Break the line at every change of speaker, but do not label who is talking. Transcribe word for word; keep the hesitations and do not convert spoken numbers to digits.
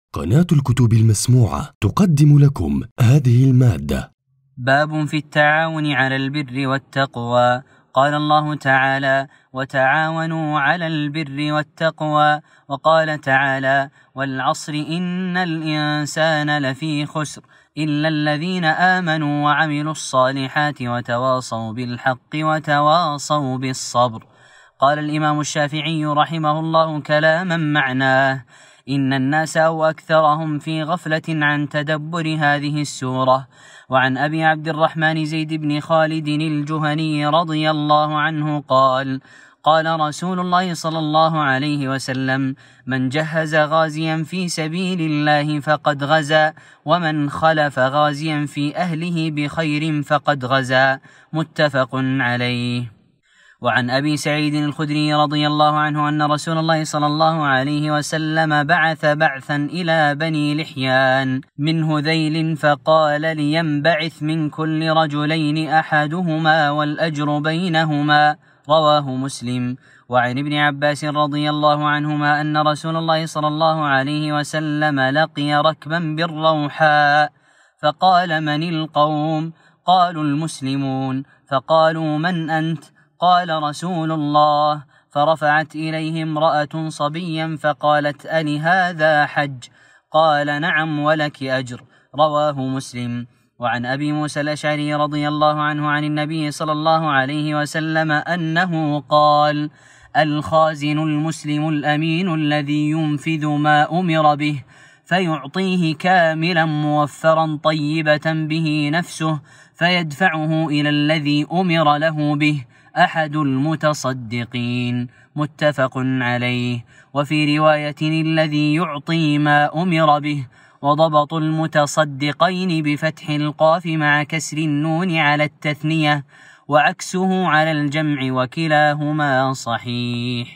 قناة الكتب المسموعة تقدم لكم هذه المادة.
باب في التعاون على البر والتقوى. قال الله تعالى: وتعاونوا على البر والتقوى. وقال تعالى: والعصر إن الإنسان لفي خسر إلا الذين آمنوا وعملوا الصالحات وتواصوا بالحق وتواصوا بالصبر. قال الإمام الشافعي رحمه الله كلاما معناه: إن الناس أو أكثرهم في غفلة عن تدبر هذه السورة. وعن أبي عبد الرحمن زيد بن خالد الجهني رضي الله عنه قال: قال رسول الله صلى الله عليه وسلم: من جهز غازيا في سبيل الله فقد غزا، ومن خلف غازيا في أهله بخير فقد غزا. متفق عليه. وعن أبي سعيد الخدري رضي الله عنه أن رسول الله صلى الله عليه وسلم بعث بعثا إلى بني لحيان من هذيل فقال لينبعث من كل رجلين أحدهما والأجر بينهما. رواه مسلم. وعن ابن عباس رضي الله عنهما أن رسول الله صلى الله عليه وسلم لقي ركبا بالروحاء فقال: من القوم؟ قالوا: المسلمون. فقالوا: من أنت؟ قال: رسول الله. فرفعت إليه امرأة صبيا فقالت: ألي هذا حج؟ قال: نعم ولك أجر. رواه مسلم. وعن أبي موسى الأشعري رضي الله عنه عن النبي صلى الله عليه وسلم أنه قال: الخازن المسلم الأمين الذي ينفذ ما أمر به فيعطيه كاملا موفرا طيبة به نفسه فيدفعه إلى الذي أمر له به أحد المتصدقين. متفق عليه. وفي رواية: الذي يعطي ما أمر به. وضبط المتصدقين بفتح القاف مع كسر النون على التثنية، وعكسه على الجمع، وكلاهما صحيح.